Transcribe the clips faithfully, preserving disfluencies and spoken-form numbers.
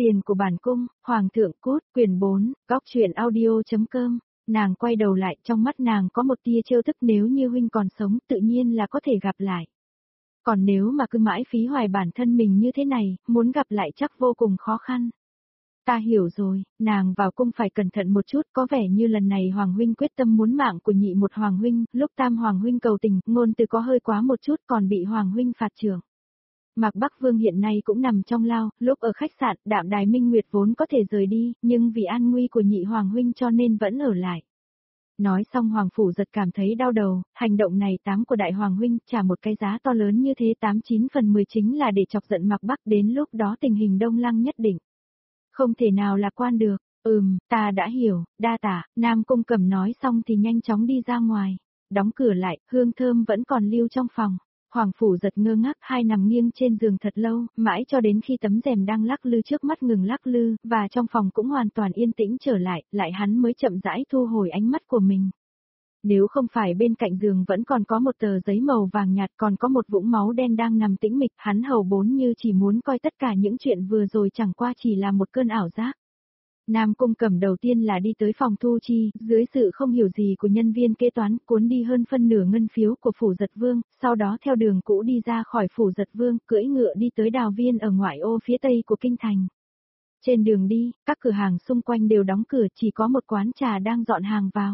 Tiền của bản cung, Hoàng thượng cút, quyển bốn, góc truyện audio.com. Nàng quay đầu lại, trong mắt nàng có một tia trêu tức, nếu như huynh còn sống tự nhiên là có thể gặp lại. Còn nếu mà cứ mãi phí hoài bản thân mình như thế này, muốn gặp lại chắc vô cùng khó khăn. Ta hiểu rồi, nàng vào cung phải cẩn thận một chút, có vẻ như lần này Hoàng huynh quyết tâm muốn mạng của nhị một Hoàng huynh, lúc tam Hoàng huynh cầu tình, ngôn từ có hơi quá một chút còn bị Hoàng huynh phạt trưởng. Mạc Bắc Vương hiện nay cũng nằm trong lao, lúc ở khách sạn, Đạm Đài Minh Nguyệt vốn có thể rời đi, nhưng vì an nguy của nhị Hoàng huynh cho nên vẫn ở lại. Nói xong Hoàng Phủ Giật cảm thấy đau đầu, hành động này tám của đại Hoàng huynh trả một cái giá to lớn như thế tám chín phần mười chính là để chọc giận Mạc Bắc, đến lúc đó tình hình Đông Lăng nhất định. Không thể nào lạc quan được, ừm, ta đã hiểu, đa tả, Nam Cung Cẩm nói xong thì nhanh chóng đi ra ngoài, đóng cửa lại, hương thơm vẫn còn lưu trong phòng. Hoàng Phủ Giật ngơ ngác, hai nằm nghiêng trên giường thật lâu, mãi cho đến khi tấm rèm đang lắc lư trước mắt ngừng lắc lư, và trong phòng cũng hoàn toàn yên tĩnh trở lại, lại hắn mới chậm rãi thu hồi ánh mắt của mình. Nếu không phải bên cạnh giường vẫn còn có một tờ giấy màu vàng nhạt, còn có một vũng máu đen đang nằm tĩnh mịch, hắn hầu bốn như chỉ muốn coi tất cả những chuyện vừa rồi chẳng qua chỉ là một cơn ảo giác. Nam Cung Cẩm đầu tiên là đi tới phòng thu chi, dưới sự không hiểu gì của nhân viên kế toán, cuốn đi hơn phân nửa ngân phiếu của Phủ Giật Vương, sau đó theo đường cũ đi ra khỏi Phủ Giật Vương, cưỡi ngựa đi tới Đào Viên ở ngoại ô phía tây của kinh thành. Trên đường đi, các cửa hàng xung quanh đều đóng cửa, chỉ có một quán trà đang dọn hàng vào.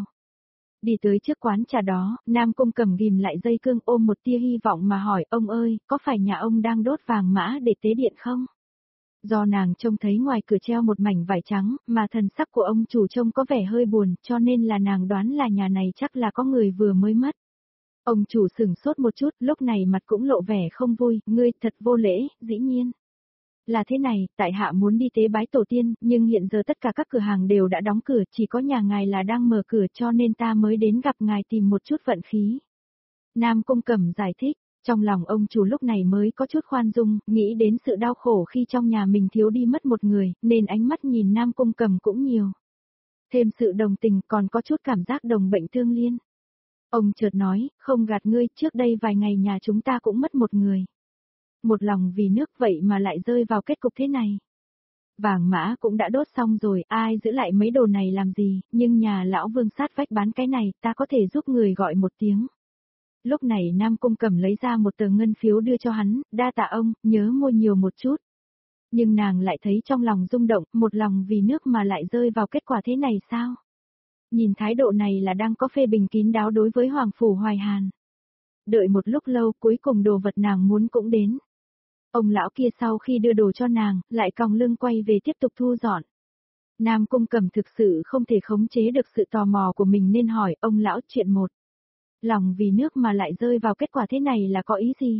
Đi tới trước quán trà đó, Nam Cung Cẩm ghim lại dây cương, ôm một tia hy vọng mà hỏi, ông ơi, có phải nhà ông đang đốt vàng mã để tế điện không? Do nàng trông thấy ngoài cửa treo một mảnh vải trắng, mà thần sắc của ông chủ trông có vẻ hơi buồn, cho nên là nàng đoán là nhà này chắc là có người vừa mới mất. Ông chủ sửng sốt một chút, lúc này mặt cũng lộ vẻ không vui, ngươi thật vô lễ, dĩ nhiên. Là thế này, tại hạ muốn đi tế bái tổ tiên, nhưng hiện giờ tất cả các cửa hàng đều đã đóng cửa, chỉ có nhà ngài là đang mở cửa, cho nên ta mới đến gặp ngài tìm một chút vận khí. Nam Cung Cẩm giải thích. Trong lòng ông chủ lúc này mới có chút khoan dung, nghĩ đến sự đau khổ khi trong nhà mình thiếu đi mất một người, nên ánh mắt nhìn Nam Cung Cẩm cũng nhiều. Thêm sự đồng tình, còn có chút cảm giác đồng bệnh thương liên. Ông chợt nói, không gạt ngươi, trước đây vài ngày nhà chúng ta cũng mất một người. Một lòng vì nước vậy mà lại rơi vào kết cục thế này. Vàng mã cũng đã đốt xong rồi, ai giữ lại mấy đồ này làm gì, nhưng nhà lão Vương sát vách bán cái này, ta có thể giúp người gọi một tiếng. Lúc này Nam Cung Cẩm lấy ra một tờ ngân phiếu đưa cho hắn, đa tạ ông, nhớ mua nhiều một chút. Nhưng nàng lại thấy trong lòng rung động, một lòng vì nước mà lại rơi vào kết quả thế này sao? Nhìn thái độ này là đang có phê bình kín đáo đối với Hoàng Phủ Hoài Hàn. Đợi một lúc lâu, cuối cùng đồ vật nàng muốn cũng đến. Ông lão kia sau khi đưa đồ cho nàng, lại còng lưng quay về tiếp tục thu dọn. Nam Cung Cẩm thực sự không thể khống chế được sự tò mò của mình nên hỏi, ông lão, chuyện một. Lòng vì nước mà lại rơi vào kết quả thế này là có ý gì?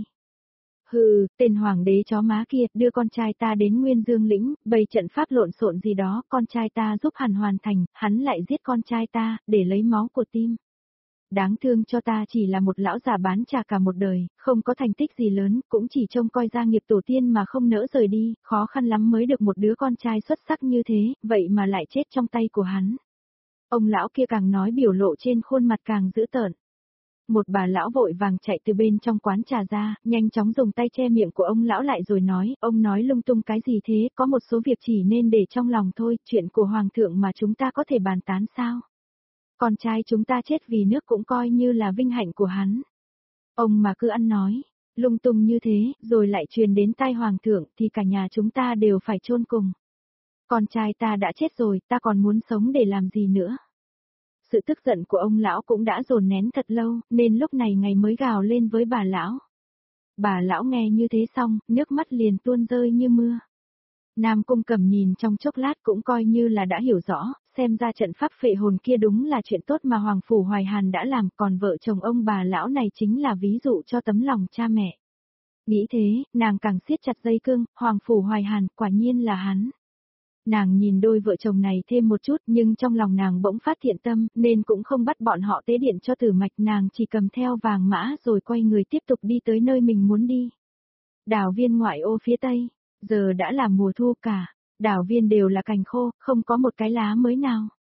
Hừ, tên hoàng đế chó má kia, đưa con trai ta đến Nguyên Dương lĩnh, bày trận pháp lộn xộn gì đó, con trai ta giúp hẳn hoàn thành, hắn lại giết con trai ta, để lấy máu của tim. Đáng thương cho ta chỉ là một lão già bán trà cả một đời, không có thành tích gì lớn, cũng chỉ trông coi gia nghiệp tổ tiên mà không nỡ rời đi, khó khăn lắm mới được một đứa con trai xuất sắc như thế, vậy mà lại chết trong tay của hắn. Ông lão kia càng nói biểu lộ trên khuôn mặt càng dữ tợn. Một bà lão vội vàng chạy từ bên trong quán trà ra, nhanh chóng dùng tay che miệng của ông lão lại rồi nói, ông nói lung tung cái gì thế, có một số việc chỉ nên để trong lòng thôi, chuyện của hoàng thượng mà chúng ta có thể bàn tán sao? Con trai chúng ta chết vì nước cũng coi như là vinh hạnh của hắn. Ông mà cứ ăn nói, lung tung như thế, rồi lại truyền đến tai hoàng thượng thì cả nhà chúng ta đều phải chôn cùng. Con trai ta đã chết rồi, ta còn muốn sống để làm gì nữa? Sự tức giận của ông lão cũng đã dồn nén thật lâu, nên lúc này ngày mới gào lên với bà lão. Bà lão nghe như thế xong, nước mắt liền tuôn rơi như mưa. Nam Cung Cẩm nhìn trong chốc lát cũng coi như là đã hiểu rõ, xem ra trận pháp phệ hồn kia đúng là chuyện tốt mà Hoàng Phủ Hoài Hàn đã làm, còn vợ chồng ông bà lão này chính là ví dụ cho tấm lòng cha mẹ. Nghĩ thế, nàng càng siết chặt dây cương, Hoàng Phủ Hoài Hàn, quả nhiên là hắn. Nàng nhìn đôi vợ chồng này thêm một chút nhưng trong lòng nàng bỗng phát thiện tâm nên cũng không bắt bọn họ tế điện cho tử mạch, nàng chỉ cầm theo vàng mã rồi quay người tiếp tục đi tới nơi mình muốn đi. Đào Viên ngoại ô phía tây, giờ đã là mùa thu cả, đào viên đều là cành khô, không có một cái lá mới nào.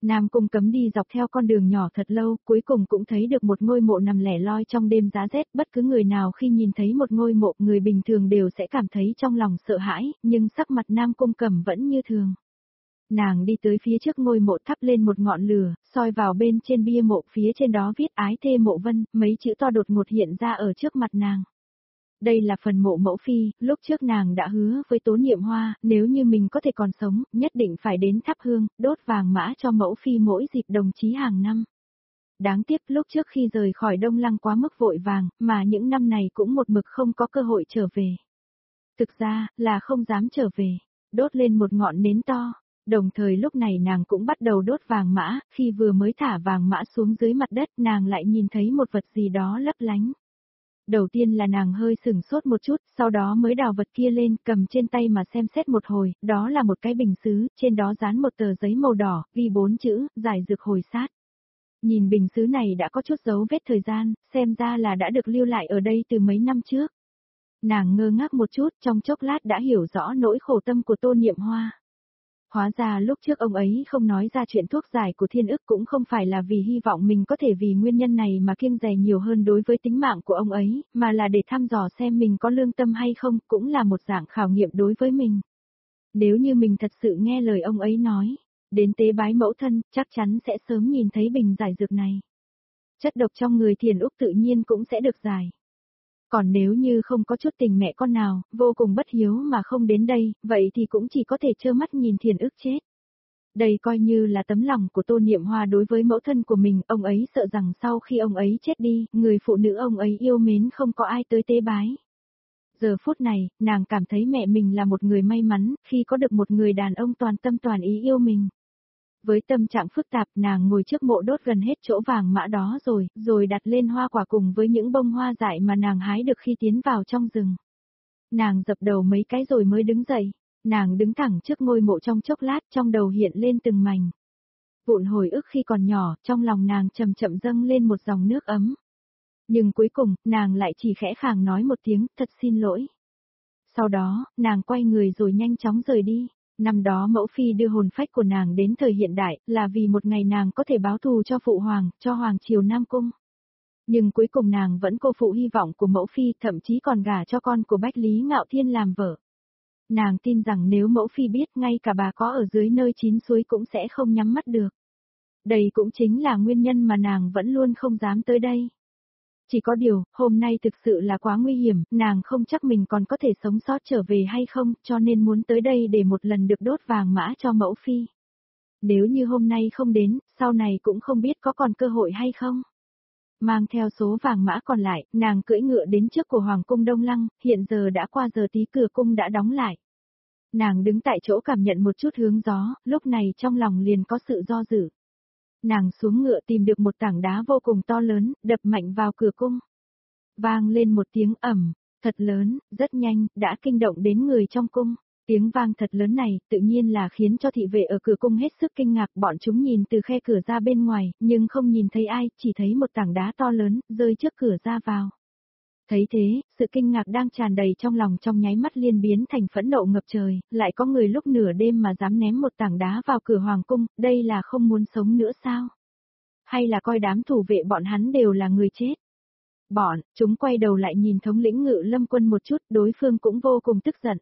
Nam Cung Cấm đi dọc theo con đường nhỏ thật lâu, cuối cùng cũng thấy được một ngôi mộ nằm lẻ loi trong đêm giá rét, bất cứ người nào khi nhìn thấy một ngôi mộ, người bình thường đều sẽ cảm thấy trong lòng sợ hãi, nhưng sắc mặt Nam Cung Cẩm vẫn như thường. Nàng đi tới phía trước ngôi mộ thắp lên một ngọn lửa, soi vào bên trên bia mộ, phía trên đó viết Ái Thê Mộ Vân, mấy chữ to đột ngột hiện ra ở trước mặt nàng. Đây là phần mộ mẫu phi, lúc trước nàng đã hứa với Tố Niệm Hoa, nếu như mình có thể còn sống, nhất định phải đến thắp hương, đốt vàng mã cho mẫu phi mỗi dịp đồng chí hàng năm. Đáng tiếc lúc trước khi rời khỏi Đông Lăng quá mức vội vàng, mà những năm này cũng một mực không có cơ hội trở về. Thực ra, là không dám trở về, đốt lên một ngọn nến to. Đồng thời lúc này nàng cũng bắt đầu đốt vàng mã, khi vừa mới thả vàng mã xuống dưới mặt đất nàng lại nhìn thấy một vật gì đó lấp lánh. Đầu tiên là nàng hơi sửng sốt một chút, sau đó mới đào vật kia lên, cầm trên tay mà xem xét một hồi, đó là một cái bình sứ, trên đó dán một tờ giấy màu đỏ, ghi bốn chữ, giải dược hồi sát. Nhìn bình sứ này đã có chút dấu vết thời gian, xem ra là đã được lưu lại ở đây từ mấy năm trước. Nàng ngơ ngác một chút, trong chốc lát đã hiểu rõ nỗi khổ tâm của Tô Niệm Hoa. Hóa ra lúc trước ông ấy không nói ra chuyện thuốc giải của thiên ức cũng không phải là vì hy vọng mình có thể vì nguyên nhân này mà kiêng dè nhiều hơn đối với tính mạng của ông ấy, mà là để thăm dò xem mình có lương tâm hay không, cũng là một dạng khảo nghiệm đối với mình. Nếu như mình thật sự nghe lời ông ấy nói, đến tế bái mẫu thân, chắc chắn sẽ sớm nhìn thấy bình giải dược này. Chất độc trong người Thiền Úc tự nhiên cũng sẽ được giải. Còn nếu như không có chút tình mẹ con nào, vô cùng bất hiếu mà không đến đây, vậy thì cũng chỉ có thể trơ mắt nhìn Thiền Ức chết. Đây coi như là tấm lòng của Tô Niệm Hoa đối với mẫu thân của mình, ông ấy sợ rằng sau khi ông ấy chết đi, người phụ nữ ông ấy yêu mến không có ai tới tế bái. Giờ phút này, nàng cảm thấy mẹ mình là một người may mắn, khi có được một người đàn ông toàn tâm toàn ý yêu mình. Với tâm trạng phức tạp, nàng ngồi trước mộ đốt gần hết chỗ vàng mã đó rồi, rồi đặt lên hoa quả cùng với những bông hoa dại mà nàng hái được khi tiến vào trong rừng. Nàng dập đầu mấy cái rồi mới đứng dậy, nàng đứng thẳng trước ngôi mộ trong chốc lát, trong đầu hiện lên từng mảnh vụn hồi ức khi còn nhỏ, trong lòng nàng chậm chậm dâng lên một dòng nước ấm. Nhưng cuối cùng, nàng lại chỉ khẽ khàng nói một tiếng, thật xin lỗi. Sau đó, nàng quay người rồi nhanh chóng rời đi. Năm đó mẫu phi đưa hồn phách của nàng đến thời hiện đại, là vì một ngày nàng có thể báo thù cho phụ hoàng, cho hoàng triều Nam Cung. Nhưng cuối cùng nàng vẫn cô phụ hy vọng của mẫu phi, thậm chí còn gả cho con của Bách Lý Ngạo Thiên làm vợ. Nàng tin rằng nếu mẫu phi biết, ngay cả bà có ở dưới nơi chín suối cũng sẽ không nhắm mắt được. Đây cũng chính là nguyên nhân mà nàng vẫn luôn không dám tới đây. Chỉ có điều, hôm nay thực sự là quá nguy hiểm, nàng không chắc mình còn có thể sống sót trở về hay không, cho nên muốn tới đây để một lần được đốt vàng mã cho mẫu phi. Nếu như hôm nay không đến, sau này cũng không biết có còn cơ hội hay không. Mang theo số vàng mã còn lại, nàng cưỡi ngựa đến trước của Hoàng cung Đông Lăng, hiện giờ đã qua giờ tí, cửa cung đã đóng lại. Nàng đứng tại chỗ cảm nhận một chút hướng gió, lúc này trong lòng liền có sự do dự. Nàng xuống ngựa tìm được một tảng đá vô cùng to lớn, đập mạnh vào cửa cung. Vang lên một tiếng ầm, thật lớn, rất nhanh, đã kinh động đến người trong cung. Tiếng vang thật lớn này, tự nhiên là khiến cho thị vệ ở cửa cung hết sức kinh ngạc, bọn chúng nhìn từ khe cửa ra bên ngoài, nhưng không nhìn thấy ai, chỉ thấy một tảng đá to lớn, rơi trước cửa ra vào. Thấy thế, sự kinh ngạc đang tràn đầy trong lòng trong nháy mắt liên biến thành phẫn nộ ngập trời, lại có người lúc nửa đêm mà dám ném một tảng đá vào cửa hoàng cung, đây là không muốn sống nữa sao? Hay là coi đám thủ vệ bọn hắn đều là người chết? Bọn, chúng quay đầu lại nhìn thống lĩnh Ngự Lâm quân một chút, đối phương cũng vô cùng tức giận.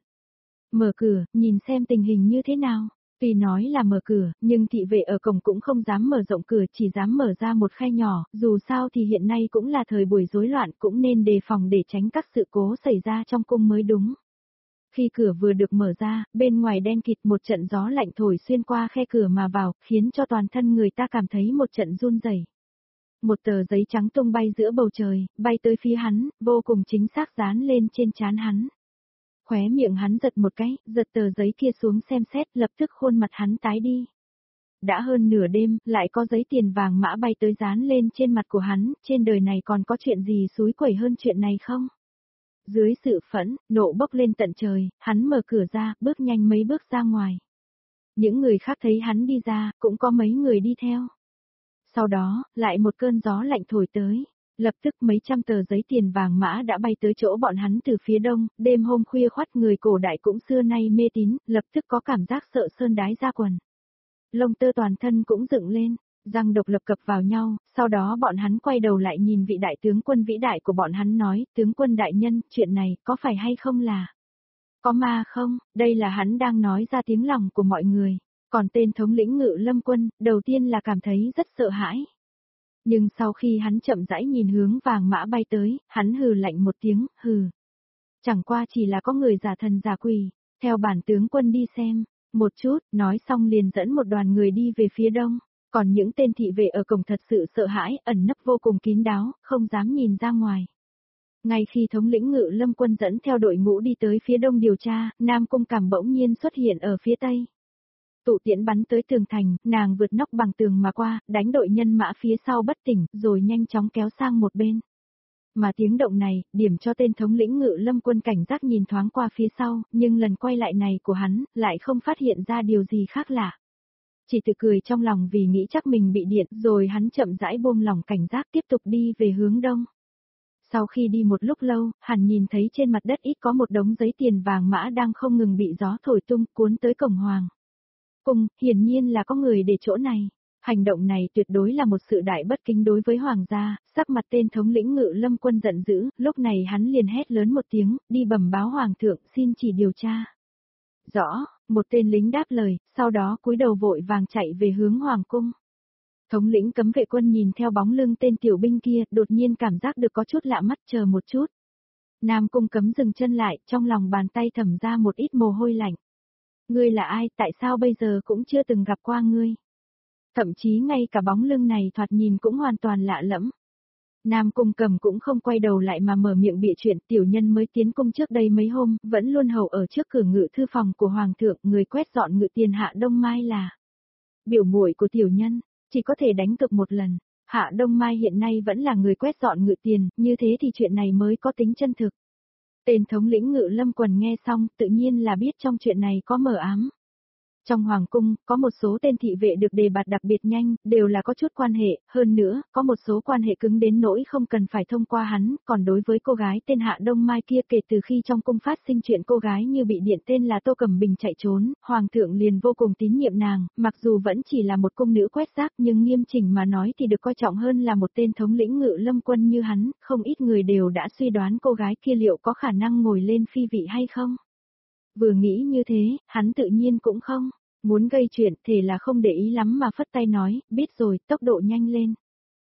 Mở cửa, nhìn xem tình hình như thế nào. Tuy nói là mở cửa, nhưng thị vệ ở cổng cũng không dám mở rộng cửa, chỉ dám mở ra một khe nhỏ, dù sao thì hiện nay cũng là thời buổi rối loạn, cũng nên đề phòng để tránh các sự cố xảy ra trong cung mới đúng. Khi cửa vừa được mở ra, bên ngoài đen kịt, một trận gió lạnh thổi xuyên qua khe cửa mà vào, khiến cho toàn thân người ta cảm thấy một trận run rẩy. Một tờ giấy trắng tung bay giữa bầu trời, bay tới phía hắn, vô cùng chính xác dán lên trên trán hắn. Khóe miệng hắn giật một cái, giật tờ giấy kia xuống xem xét, lập tức khuôn mặt hắn tái đi. Đã hơn nửa đêm, lại có giấy tiền vàng mã bay tới dán lên trên mặt của hắn, trên đời này còn có chuyện gì xúi quẩy hơn chuyện này không? Dưới sự phẫn, nộ bốc lên tận trời, hắn mở cửa ra, bước nhanh mấy bước ra ngoài. Những người khác thấy hắn đi ra, cũng có mấy người đi theo. Sau đó, lại một cơn gió lạnh thổi tới. Lập tức mấy trăm tờ giấy tiền vàng mã đã bay tới chỗ bọn hắn từ phía đông, đêm hôm khuya khoắt người cổ đại cũng xưa nay mê tín, lập tức có cảm giác sợ sơn đái ra quần. lông tơ toàn thân cũng dựng lên, răng độc lập cập vào nhau, sau đó bọn hắn quay đầu lại nhìn vị đại tướng quân vĩ đại của bọn hắn nói, tướng quân đại nhân, chuyện này có phải hay không là có ma không? Đây là hắn đang nói ra tiếng lòng của mọi người. Còn tên thống lĩnh Ngự Lâm quân, đầu tiên là cảm thấy rất sợ hãi. Nhưng sau khi hắn chậm rãi nhìn hướng vàng mã bay tới, hắn hừ lạnh một tiếng, hừ. Chẳng qua chỉ là có người giả thần giả quỷ, theo bản tướng quân đi xem. Một chút, nói xong liền dẫn một đoàn người đi về phía đông. Còn những tên thị vệ ở cổng thật sự sợ hãi, ẩn nấp vô cùng kín đáo, không dám nhìn ra ngoài. Ngay khi thống lĩnh Ngự Lâm quân dẫn theo đội ngũ đi tới phía đông điều tra, Nam Cung Cảm bỗng nhiên xuất hiện ở phía tây. Tụ tiễn bắn tới tường thành, nàng vượt nóc bằng tường mà qua, đánh đội nhân mã phía sau bất tỉnh, rồi nhanh chóng kéo sang một bên. Mà tiếng động này, điểm cho tên thống lĩnh Ngự Lâm quân cảnh giác nhìn thoáng qua phía sau, nhưng lần quay lại này của hắn, lại không phát hiện ra điều gì khác lạ. Chỉ tự cười trong lòng vì nghĩ chắc mình bị điện, rồi hắn chậm rãi buông lỏng cảnh giác tiếp tục đi về hướng đông. Sau khi đi một lúc lâu, hắn nhìn thấy trên mặt đất ít có một đống giấy tiền vàng mã đang không ngừng bị gió thổi tung cuốn tới cổng hoàng cung, hiển nhiên là có người để chỗ này. Hành động này tuyệt đối là một sự đại bất kính đối với hoàng gia, sắc mặt tên thống lĩnh Ngự Lâm quân giận dữ, lúc này hắn liền hét lớn một tiếng, đi bẩm báo hoàng thượng, xin chỉ điều tra. Rõ, một tên lính đáp lời, sau đó cúi đầu vội vàng chạy về hướng hoàng cung. Thống lĩnh cấm vệ quân nhìn theo bóng lưng tên tiểu binh kia, đột nhiên cảm giác được có chút lạ mắt, chờ một chút. Nam Cung Cấm dừng chân lại, trong lòng bàn tay thẩm ra một ít mồ hôi lạnh. Ngươi là ai, tại sao bây giờ cũng chưa từng gặp qua ngươi? Thậm chí ngay cả bóng lưng này thoạt nhìn cũng hoàn toàn lạ lẫm. Nam Cung Cầm cũng không quay đầu lại mà mở miệng bịa chuyện, tiểu nhân mới tiến cung trước đây mấy hôm, vẫn luôn hầu ở trước cửa ngự thư phòng của hoàng thượng, người quét dọn ngự tiền Hạ Đông Mai là biểu muội của tiểu nhân, chỉ có thể đánh cược một lần. Hạ Đông Mai hiện nay vẫn là người quét dọn ngự tiền, như thế thì chuyện này mới có tính chân thực. Tên thống lĩnh Ngự Lâm quần nghe xong, tự nhiên là biết trong chuyện này có mờ ám. Trong hoàng cung, có một số tên thị vệ được đề bạt đặc biệt nhanh, đều là có chút quan hệ, hơn nữa, có một số quan hệ cứng đến nỗi không cần phải thông qua hắn, còn đối với cô gái tên Hạ Đông Mai kia kể từ khi trong cung phát sinh chuyện cô gái như bị điện tên là Tô Cẩm Bình chạy trốn, hoàng thượng liền vô cùng tín nhiệm nàng, mặc dù vẫn chỉ là một cung nữ quét rác nhưng nghiêm chỉnh mà nói thì được coi trọng hơn là một tên thống lĩnh Ngự Lâm quân như hắn, không ít người đều đã suy đoán cô gái kia liệu có khả năng ngồi lên phi vị hay không. Vừa nghĩ như thế, hắn tự nhiên cũng không muốn gây chuyện, thể là không để ý lắm mà phất tay nói, biết rồi, tốc độ nhanh lên.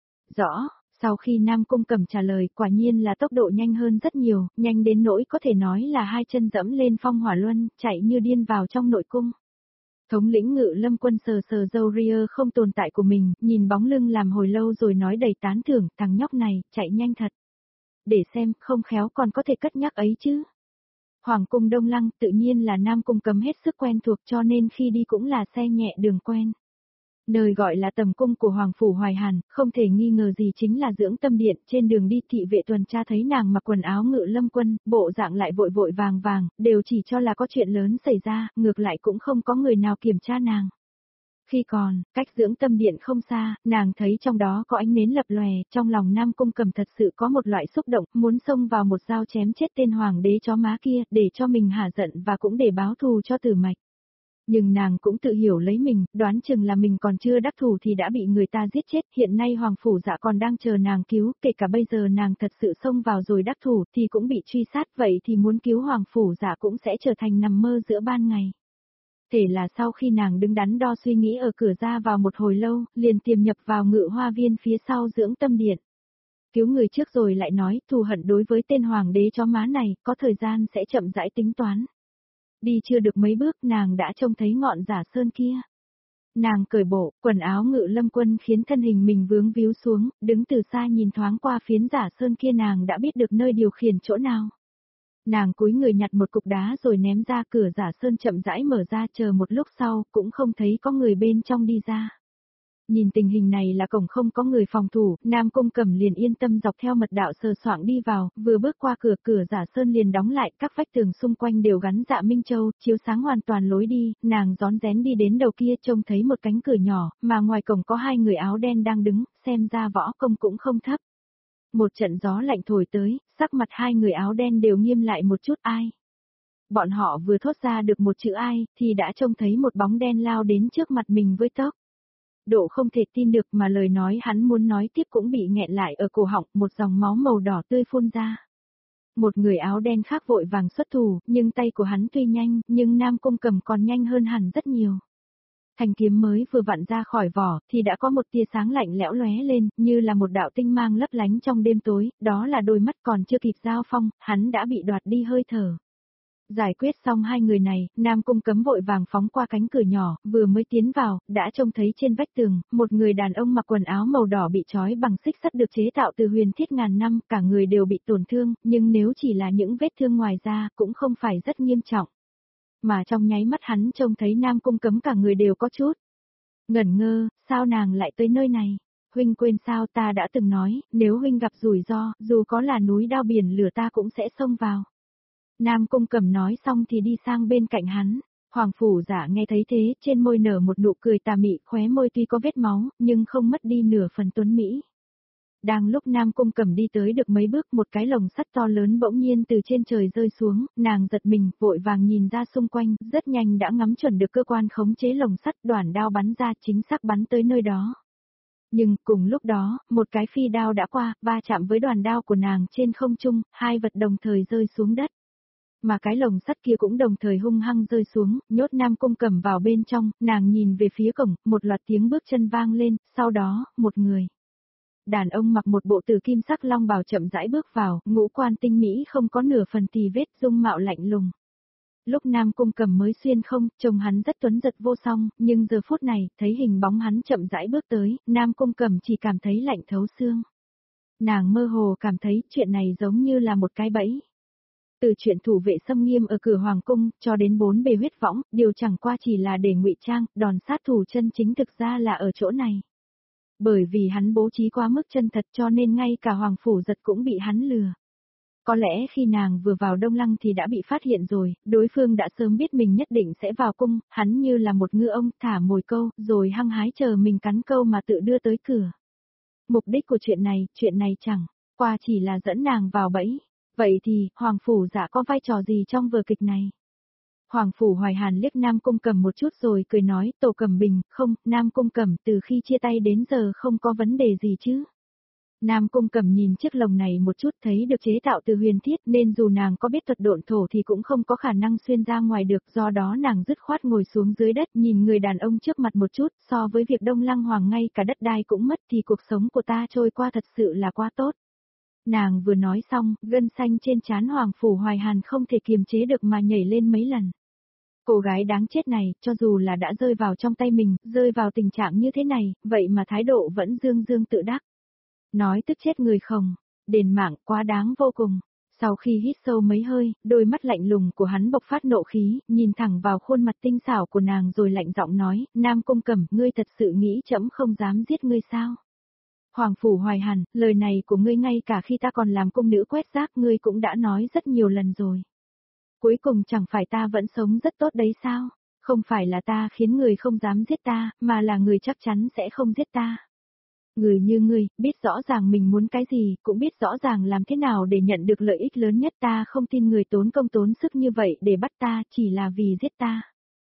Rõ, sau khi Nam Cung Cẩm trả lời, quả nhiên là tốc độ nhanh hơn rất nhiều, nhanh đến nỗi có thể nói là hai chân dẫm lên phong hỏa luân, chạy như điên vào trong nội cung. Thống lĩnh Ngự Lâm quân sờ sờ râu ria không tồn tại của mình, nhìn bóng lưng làm hồi lâu rồi nói đầy tán thưởng, thằng nhóc này, chạy nhanh thật. Để xem, không khéo còn có thể cất nhắc ấy chứ. Hoàng cung Đông Lăng tự nhiên là Nam Cung Cấm hết sức quen thuộc cho nên khi đi cũng là xe nhẹ đường quen. Nơi gọi là tầm cung của Hoàng Phủ Hoài Hàn, không thể nghi ngờ gì chính là dưỡng tâm điện, trên đường đi thị vệ tuần tra thấy nàng mặc quần áo Ngự Lâm quân, bộ dạng lại vội vội vàng vàng, đều chỉ cho là có chuyện lớn xảy ra, ngược lại cũng không có người nào kiểm tra nàng. Khi còn, cách dưỡng tâm điện không xa, nàng thấy trong đó có ánh nến lập lòe, trong lòng Nam Cung Cầm thật sự có một loại xúc động, muốn xông vào một dao chém chết tên hoàng đế chó má kia, để cho mình hả giận và cũng để báo thù cho Tử Mạch. Nhưng nàng cũng tự hiểu lấy mình, đoán chừng là mình còn chưa đắc thủ thì đã bị người ta giết chết, hiện nay Hoàng Phủ Dạ còn đang chờ nàng cứu, kể cả bây giờ nàng thật sự xông vào rồi đắc thủ thì cũng bị truy sát, vậy thì muốn cứu Hoàng Phủ Dạ cũng sẽ trở thành nằm mơ giữa ban ngày. Thể là sau khi nàng đứng đắn đo suy nghĩ ở cửa ra vào một hồi lâu, liền tiềm nhập vào Ngự Hoa viên phía sau dưỡng tâm điện. Cứu người trước rồi lại nói, thù hận đối với tên hoàng đế chó má này, có thời gian sẽ chậm rãi tính toán. Đi chưa được mấy bước nàng đã trông thấy ngọn giả sơn kia. Nàng cởi bộ, quần áo Ngự Lâm quân khiến thân hình mình vướng víu xuống, đứng từ xa nhìn thoáng qua phiến giả sơn kia nàng đã biết được nơi điều khiển chỗ nào. Nàng cúi người nhặt một cục đá rồi ném ra, cửa giả sơn chậm rãi mở ra, chờ một lúc sau, cũng không thấy có người bên trong đi ra. Nhìn tình hình này là cổng không có người phòng thủ, Nam Cung Cẩm liền yên tâm dọc theo mật đạo sờ soạng đi vào, vừa bước qua cửa, cửa giả sơn liền đóng lại, các vách tường xung quanh đều gắn dạ minh châu, chiếu sáng hoàn toàn lối đi, nàng rón rén đi đến đầu kia trông thấy một cánh cửa nhỏ, mà ngoài cổng có hai người áo đen đang đứng, xem ra võ công cũng không thấp. Một trận gió lạnh thổi tới, sắc mặt hai người áo đen đều nghiêm lại một chút, ai? Bọn họ vừa thốt ra được một chữ ai, thì đã trông thấy một bóng đen lao đến trước mặt mình với tốc độ không thể tin được, mà lời nói hắn muốn nói tiếp cũng bị nghẹn lại ở cổ họng, một dòng máu màu đỏ tươi phun ra. Một người áo đen khác vội vàng xuất thủ, nhưng tay của hắn tuy nhanh, nhưng Nam Cung Cẩm còn nhanh hơn hẳn rất nhiều. Thanh kiếm mới vừa vặn ra khỏi vỏ, thì đã có một tia sáng lạnh lẽo lóe lên, như là một đạo tinh mang lấp lánh trong đêm tối, đó là đôi mắt còn chưa kịp giao phong, hắn đã bị đoạt đi hơi thở. Giải quyết xong hai người này, Nam Cung Cấm vội vàng phóng qua cánh cửa nhỏ, vừa mới tiến vào, đã trông thấy trên vách tường, một người đàn ông mặc quần áo màu đỏ bị trói bằng xích sắt được chế tạo từ huyền thiết ngàn năm, cả người đều bị tổn thương, nhưng nếu chỉ là những vết thương ngoài da, cũng không phải rất nghiêm trọng. Mà trong nháy mắt hắn trông thấy Nam Cung Cấm cả người đều có chút ngẩn ngơ, sao nàng lại tới nơi này? Huynh quên sao, ta đã từng nói, nếu huynh gặp rủi ro, dù có là núi đao biển lửa ta cũng sẽ xông vào. Nam Cung Cẩm nói xong thì đi sang bên cạnh hắn. Hoàng phủ giả nghe thấy thế, trên môi nở một nụ cười tà mị, khóe môi tuy có vết máu, nhưng không mất đi nửa phần tuấn mỹ. Đang lúc Nam Cung Cẩm đi tới được mấy bước, một cái lồng sắt to lớn bỗng nhiên từ trên trời rơi xuống, nàng giật mình, vội vàng nhìn ra xung quanh, rất nhanh đã ngắm chuẩn được cơ quan khống chế lồng sắt, đoản đao bắn ra chính xác bắn tới nơi đó. Nhưng, cùng lúc đó, một cái phi đao đã qua, va chạm với đoàn đao của nàng trên không trung, hai vật đồng thời rơi xuống đất. Mà cái lồng sắt kia cũng đồng thời hung hăng rơi xuống, nhốt Nam Cung Cẩm vào bên trong, nàng nhìn về phía cổng, một loạt tiếng bước chân vang lên, sau đó, một người. Đàn ông mặc một bộ tử kim sắc long bào chậm rãi bước vào, ngũ quan tinh mỹ không có nửa phần tì vết, dung mạo lạnh lùng. Lúc Nam Cung Cẩm mới xuyên không, trông hắn rất tuấn giật vô song, nhưng giờ phút này, thấy hình bóng hắn chậm rãi bước tới, Nam Cung Cẩm chỉ cảm thấy lạnh thấu xương. Nàng mơ hồ cảm thấy chuyện này giống như là một cái bẫy. Từ chuyện thủ vệ xâm nghiêm ở cửa hoàng cung, cho đến bốn bề huyết võng, điều chẳng qua chỉ là để ngụy trang, đòn sát thủ chân chính thực ra là ở chỗ này. Bởi vì hắn bố trí quá mức chân thật cho nên ngay cả hoàng phủ giật cũng bị hắn lừa. Có lẽ khi nàng vừa vào Đông Lăng thì đã bị phát hiện rồi, đối phương đã sớm biết mình nhất định sẽ vào cung, hắn như là một ngư ông thả mồi câu, rồi hăng hái chờ mình cắn câu mà tự đưa tới cửa. Mục đích của chuyện này, chuyện này chẳng qua chỉ là dẫn nàng vào bẫy. Vậy thì, Hoàng Phủ Dạ có vai trò gì trong vở kịch này? Hoàng Phủ Hoài Hàn liếc Nam Cung Cẩm một chút rồi cười nói, Tổ Cẩm Bình, không, Nam Cung Cẩm từ khi chia tay đến giờ không có vấn đề gì chứ. Nam Cung Cẩm nhìn chiếc lồng này một chút, thấy được chế tạo từ huyền thiết nên dù nàng có biết thuật độn thổ thì cũng không có khả năng xuyên ra ngoài được, do đó nàng dứt khoát ngồi xuống dưới đất nhìn người đàn ông trước mặt một chút, so với việc Đông Lăng Hoàng ngay cả đất đai cũng mất thì cuộc sống của ta trôi qua thật sự là quá tốt. Nàng vừa nói xong, gân xanh trên trán Hoàng Phủ Hoài Hàn không thể kiềm chế được mà nhảy lên mấy lần. Cô gái đáng chết này, cho dù là đã rơi vào trong tay mình, rơi vào tình trạng như thế này, vậy mà thái độ vẫn dương dương tự đắc. Nói tức chết người không, đền mạng quá đáng vô cùng. Sau khi hít sâu mấy hơi, đôi mắt lạnh lùng của hắn bộc phát nộ khí, nhìn thẳng vào khuôn mặt tinh xảo của nàng rồi lạnh giọng nói, Nam Cung Cẩm, ngươi thật sự nghĩ trẫm không dám giết ngươi sao? Hoàng Phủ Hoài Hàn, lời này của ngươi ngay cả khi ta còn làm cung nữ quét rác ngươi cũng đã nói rất nhiều lần rồi. Cuối cùng chẳng phải ta vẫn sống rất tốt đấy sao? Không phải là ta khiến người không dám giết ta, mà là người chắc chắn sẽ không giết ta. Người như ngươi, biết rõ ràng mình muốn cái gì, cũng biết rõ ràng làm thế nào để nhận được lợi ích lớn nhất, ta không tin người tốn công tốn sức như vậy để bắt ta, chỉ là vì giết ta.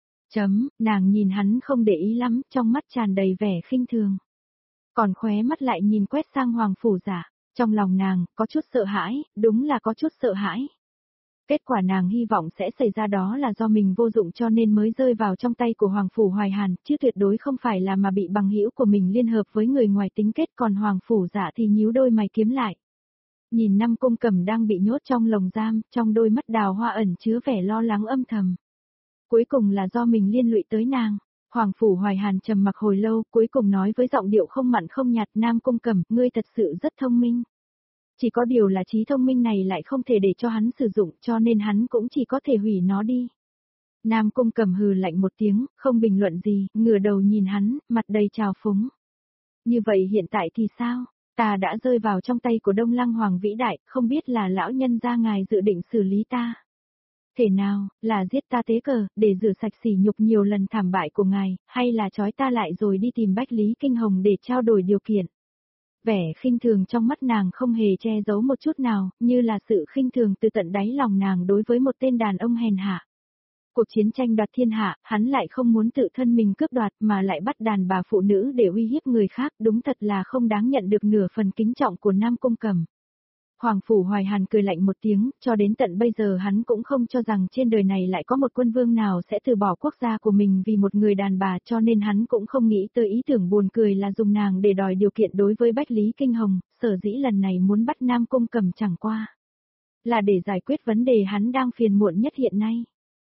Chấm, nàng nhìn hắn không để ý lắm, trong mắt tràn đầy vẻ khinh thường. Còn khóe mắt lại nhìn quét sang Hoàng Phủ Giả, trong lòng nàng, có chút sợ hãi, đúng là có chút sợ hãi. Kết quả nàng hy vọng sẽ xảy ra đó là do mình vô dụng cho nên mới rơi vào trong tay của Hoàng Phủ Hoài Hàn, chứ tuyệt đối không phải là mà bị bằng hữu của mình liên hợp với người ngoài tính kết, còn Hoàng Phủ Giả thì nhíu đôi mày kiếm lại. Nhìn Nam Cung Cẩm đang bị nhốt trong lồng giam, trong đôi mắt đào hoa ẩn chứa vẻ lo lắng âm thầm. Cuối cùng là do mình liên lụy tới nàng. Hoàng Phủ Hoài Hàn trầm mặc hồi lâu, cuối cùng nói với giọng điệu không mặn không nhạt, Nam Cung Cẩm, ngươi thật sự rất thông minh. Chỉ có điều là trí thông minh này lại không thể để cho hắn sử dụng, cho nên hắn cũng chỉ có thể hủy nó đi. Nam Cung Cẩm hừ lạnh một tiếng, không bình luận gì, ngửa đầu nhìn hắn, mặt đầy trào phúng. Như vậy hiện tại thì sao? Ta đã rơi vào trong tay của Đông Lăng Hoàng vĩ đại, không biết là lão nhân gia ngài dự định xử lý ta. Thể nào, là giết ta tế cờ, để rửa sạch sỉ nhục nhiều lần thảm bại của ngài, hay là trói ta lại rồi đi tìm Bách Lý Kinh Hồng để trao đổi điều kiện. Vẻ khinh thường trong mắt nàng không hề che giấu một chút nào, như là sự khinh thường từ tận đáy lòng nàng đối với một tên đàn ông hèn hạ. Cuộc chiến tranh đoạt thiên hạ, hắn lại không muốn tự thân mình cướp đoạt mà lại bắt đàn bà phụ nữ để uy hiếp người khác, đúng thật là không đáng nhận được nửa phần kính trọng của Nam Cung Cẩm. Hoàng Phủ Hoài Hàn cười lạnh một tiếng, cho đến tận bây giờ hắn cũng không cho rằng trên đời này lại có một quân vương nào sẽ từ bỏ quốc gia của mình vì một người đàn bà, cho nên hắn cũng không nghĩ tới ý tưởng buồn cười là dùng nàng để đòi điều kiện đối với Bách Lý Kinh Hồng, sở dĩ lần này muốn bắt Nam Cung Cẩm chẳng qua là để giải quyết vấn đề hắn đang phiền muộn nhất hiện nay.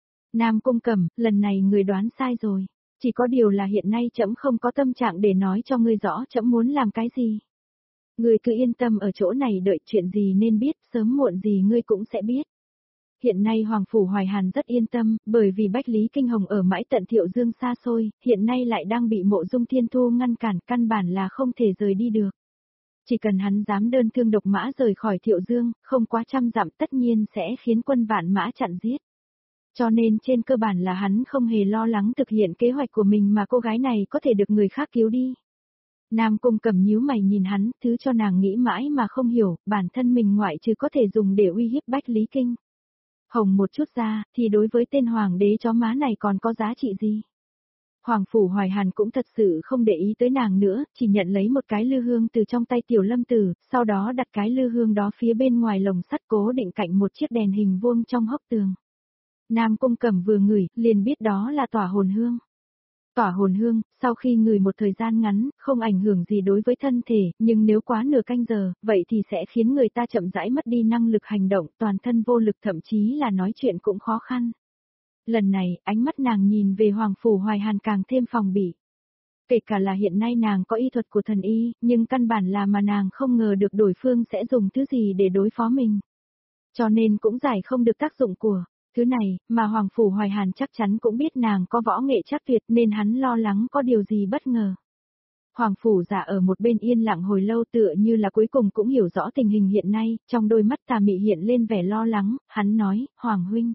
Nam Cung Cẩm, lần này người đoán sai rồi, chỉ có điều là hiện nay trẫm không có tâm trạng để nói cho ngươi rõ trẫm muốn làm cái gì. Ngươi cứ yên tâm ở chỗ này đợi, chuyện gì nên biết, sớm muộn gì ngươi cũng sẽ biết. Hiện nay Hoàng Phủ Hoài Hàn rất yên tâm, bởi vì Bách Lý Kinh Hồng ở mãi tận Thiệu Dương xa xôi, hiện nay lại đang bị Mộ Dung Thiên Thu ngăn cản, căn bản là không thể rời đi được. Chỉ cần hắn dám đơn thương độc mã rời khỏi Thiệu Dương, không quá trăm dặm tất nhiên sẽ khiến quân vạn mã chặn giết. Cho nên trên cơ bản là hắn không hề lo lắng thực hiện kế hoạch của mình mà cô gái này có thể được người khác cứu đi. Nam Cung Cẩm nhíu mày nhìn hắn, thứ cho nàng nghĩ mãi mà không hiểu, bản thân mình ngoại trừ có thể dùng để uy hiếp Bách Lý Kinh Hồng một chút ra, thì đối với tên hoàng đế chó má này còn có giá trị gì? Hoàng Phủ Hoài Hàn cũng thật sự không để ý tới nàng nữa, chỉ nhận lấy một cái lư hương từ trong tay Tiểu Lâm Tử, sau đó đặt cái lư hương đó phía bên ngoài lồng sắt cố định cạnh một chiếc đèn hình vuông trong hốc tường. Nam Cung Cẩm vừa ngửi, liền biết đó là tỏa hồn hương. Tỏa hồn hương, sau khi ngửi một thời gian ngắn, không ảnh hưởng gì đối với thân thể, nhưng nếu quá nửa canh giờ, vậy thì sẽ khiến người ta chậm rãi mất đi năng lực hành động, toàn thân vô lực, thậm chí là nói chuyện cũng khó khăn. Lần này, ánh mắt nàng nhìn về Hoàng Phủ Hoài Hàn càng thêm phòng bị. Kể cả là hiện nay nàng có y thuật của thần y, nhưng căn bản là mà nàng không ngờ được đối phương sẽ dùng thứ gì để đối phó mình. Cho nên cũng giải không được tác dụng của thứ này, mà Hoàng Phủ Hoài Hàn chắc chắn cũng biết nàng có võ nghệ chắc tuyệt nên hắn lo lắng có điều gì bất ngờ. Hoàng Phủ Dạ ở một bên yên lặng hồi lâu tựa như là cuối cùng cũng hiểu rõ tình hình hiện nay, trong đôi mắt tà mị hiện lên vẻ lo lắng, hắn nói, Hoàng huynh.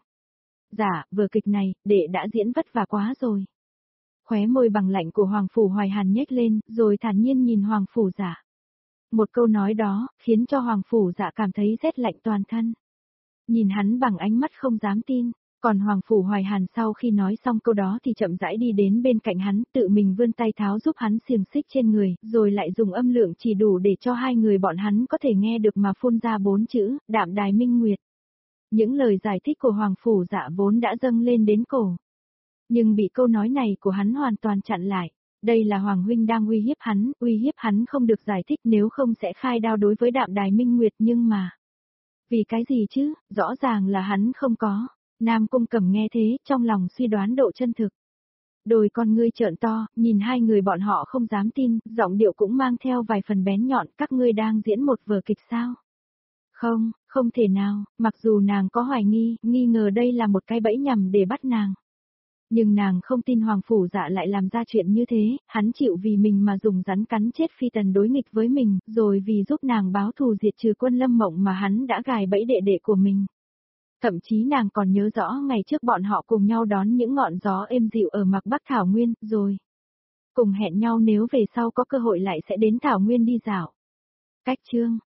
Dạ, vừa kịch này, đệ đã diễn vất vả quá rồi. Khóe môi bằng lạnh của Hoàng Phủ Hoài Hàn nhếch lên, rồi thản nhiên nhìn Hoàng Phủ Dạ. Một câu nói đó, khiến cho Hoàng Phủ Dạ cảm thấy rét lạnh toàn thân. Nhìn hắn bằng ánh mắt không dám tin, còn Hoàng Phủ Hoài Hàn sau khi nói xong câu đó thì chậm rãi đi đến bên cạnh hắn, tự mình vươn tay tháo giúp hắn xiềng xích trên người, rồi lại dùng âm lượng chỉ đủ để cho hai người bọn hắn có thể nghe được mà phun ra bốn chữ, Đạm Đài Minh Nguyệt. Những lời giải thích của Hoàng Phủ Dạ vốn đã dâng lên đến cổ. Nhưng bị câu nói này của hắn hoàn toàn chặn lại. Đây là Hoàng huynh đang uy hiếp hắn, uy hiếp hắn không được giải thích nếu không sẽ khai đao đối với Đạm Đài Minh Nguyệt, nhưng mà... Vì cái gì chứ, rõ ràng là hắn không có. Nam Cung Cẩm nghe thế, trong lòng suy đoán độ chân thực. Đôi con ngươi trợn to, nhìn hai người bọn họ không dám tin, giọng điệu cũng mang theo vài phần bén nhọn, các ngươi đang diễn một vở kịch sao? Không, không thể nào, mặc dù nàng có hoài nghi, nghi ngờ đây là một cái bẫy nhằm để bắt nàng. Nhưng nàng không tin Hoàng Phủ Dạ lại làm ra chuyện như thế, hắn chịu vì mình mà dùng rắn cắn chết Phi Tần đối nghịch với mình, rồi vì giúp nàng báo thù diệt trừ quân Lâm Mộng mà hắn đã gài bẫy đệ đệ của mình. Thậm chí nàng còn nhớ rõ ngày trước bọn họ cùng nhau đón những ngọn gió êm dịu ở Mạc Bắc Thảo Nguyên, rồi cùng hẹn nhau nếu về sau có cơ hội lại sẽ đến Thảo Nguyên đi dạo. Cách chương